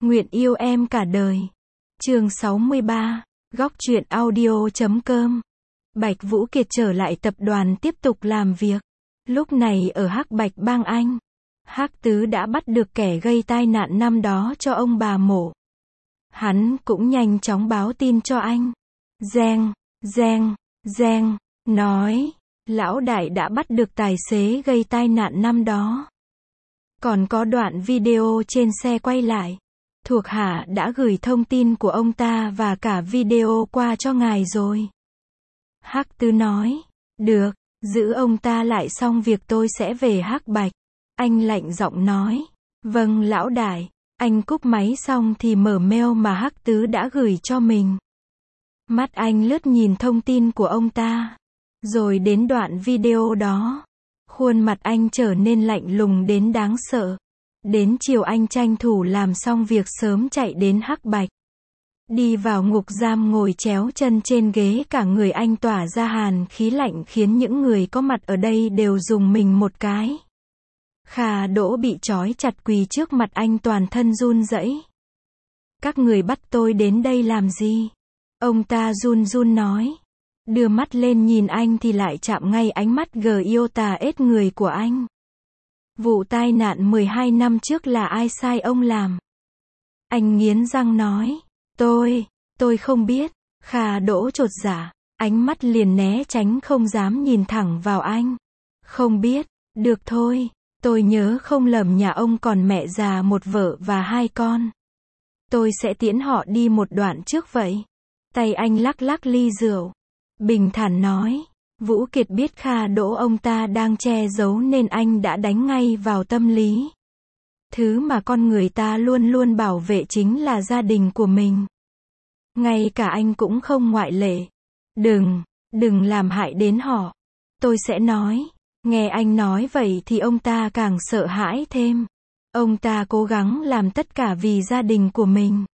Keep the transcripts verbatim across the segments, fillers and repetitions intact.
Nguyện yêu em cả đời. Chương sáu mươi ba, góc truyện audio chấm com. Bạch Vũ Kiệt trở lại tập đoàn tiếp tục làm việc. Lúc này ở Hắc Bạch Bang Anh, Hắc Tứ đã bắt được kẻ gây tai nạn năm đó cho ông bà Mộ. Hắn cũng nhanh chóng báo tin cho anh. Giang, Giang, Giang, nói, lão đại đã bắt được tài xế gây tai nạn năm đó. Còn có đoạn video trên xe quay lại. Thuộc hạ đã gửi thông tin của ông ta và cả video qua cho ngài rồi. Hắc Tứ nói, được, giữ ông ta lại xong việc tôi sẽ về Hắc Bạch. Anh lạnh giọng nói, vâng lão đại. Anh cúp máy xong thì mở mail mà Hắc Tứ đã gửi cho mình. Mắt anh lướt nhìn thông tin của ông ta, rồi đến đoạn video đó. Khuôn mặt anh trở nên lạnh lùng đến đáng sợ. Đến chiều anh tranh thủ làm xong việc sớm chạy đến Hắc Bạch. Đi vào ngục giam ngồi chéo chân trên ghế, cả người anh tỏa ra hàn khí lạnh khiến những người có mặt ở đây đều rùng mình một cái. Kha Đỗ bị trói chặt quỳ trước mặt anh toàn thân run rẩy. Các người bắt tôi đến đây làm gì? Ông ta run run nói. Đưa mắt lên nhìn anh thì lại chạm ngay ánh mắt gờ yêu tà ết người của anh. Vụ tai nạn mười hai năm trước là ai sai ông làm? Anh nghiến răng nói. Tôi, tôi không biết. Kha Đỗ chột dạ, ánh mắt liền né tránh không dám nhìn thẳng vào anh. Không biết, được thôi. Tôi nhớ không lầm nhà ông còn mẹ già một vợ và hai con. Tôi sẽ tiễn họ đi một đoạn trước vậy. Tay anh lắc lắc ly rượu. Bình thản nói. Vũ Kiệt biết Kha Đỗ ông ta đang che giấu nên anh đã đánh ngay vào tâm lý. Thứ mà con người ta luôn luôn bảo vệ chính là gia đình của mình. Ngay cả anh cũng không ngoại lệ. Đừng, đừng làm hại đến họ. Tôi sẽ nói. Nghe anh nói vậy thì ông ta càng sợ hãi thêm. Ông ta cố gắng làm tất cả vì gia đình của mình.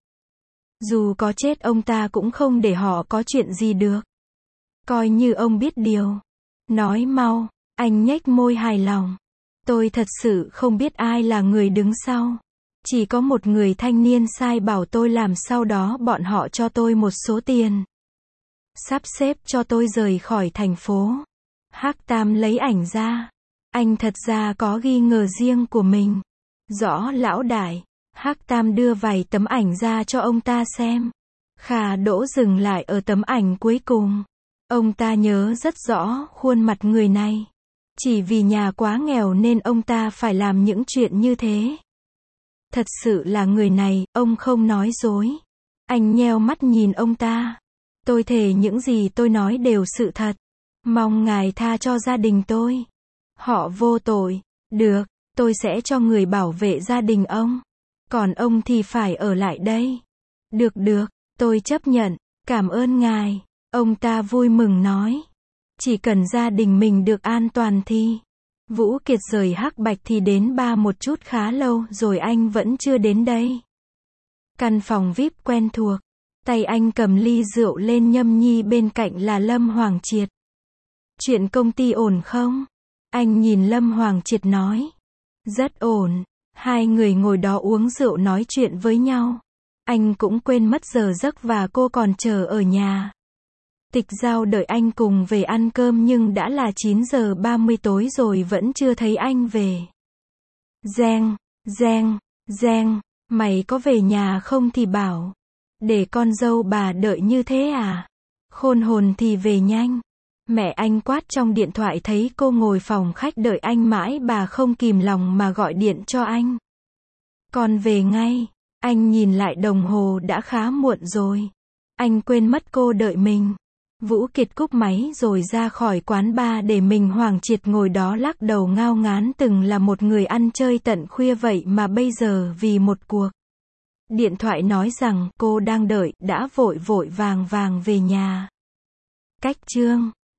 Dù có chết ông ta cũng không để họ có chuyện gì được. Coi như ông biết điều. Nói mau, anh nhếch môi hài lòng. Tôi thật sự không biết ai là người đứng sau. Chỉ có một người thanh niên sai bảo tôi làm, sau đó bọn họ cho tôi một số tiền. Sắp xếp cho tôi rời khỏi thành phố. Hắc Tam lấy ảnh ra. Anh thật ra có nghi ngờ riêng của mình. Rõ lão đại. Hắc Tam đưa vài tấm ảnh ra cho ông ta xem. Kha Đỗ dừng lại ở tấm ảnh cuối cùng. Ông ta nhớ rất rõ khuôn mặt người này. Chỉ vì nhà quá nghèo nên ông ta phải làm những chuyện như thế. Thật sự là người này, ông không nói dối. Anh nheo mắt nhìn ông ta. Tôi thề những gì tôi nói đều sự thật. Mong ngài tha cho gia đình tôi. Họ vô tội. Được, tôi sẽ cho người bảo vệ gia đình ông. Còn ông thì phải ở lại đây. Được được, tôi chấp nhận. Cảm ơn ngài. Ông ta vui mừng nói. Chỉ cần gia đình mình được an toàn thì. Vũ Kiệt rời Hắc Bạch thì đến ba một chút khá lâu rồi anh vẫn chưa đến đây. Căn phòng vi ai pi quen thuộc. Tay anh cầm ly rượu lên nhâm nhi, bên cạnh là Lâm Hoàng Triệt. Chuyện công ty ổn không? Anh nhìn Lâm Hoàng Triệt nói. Rất ổn. Hai người ngồi đó uống rượu nói chuyện với nhau. Anh cũng quên mất giờ giấc và cô còn chờ ở nhà. Tịch Giao đợi anh cùng về ăn cơm nhưng đã là chín giờ ba mươi tối rồi vẫn chưa thấy anh về. Giang, Giang, Giang, mày có về nhà không thì bảo. Để con dâu bà đợi như thế à? Khôn hồn thì về nhanh. Mẹ anh quát trong điện thoại, thấy cô ngồi phòng khách đợi anh mãi, bà không kìm lòng mà gọi điện cho anh. Con về ngay. Anh nhìn lại đồng hồ đã khá muộn rồi. Anh quên mất cô đợi mình. Vũ Kiệt cúp máy rồi ra khỏi quán bar để mình. Hoàng Triệt ngồi đó lắc đầu ngao ngán, từng là một người ăn chơi tận khuya vậy mà bây giờ vì một cuộc điện thoại nói rằng cô đang đợi, đã vội vội vàng vàng về nhà. Cách chương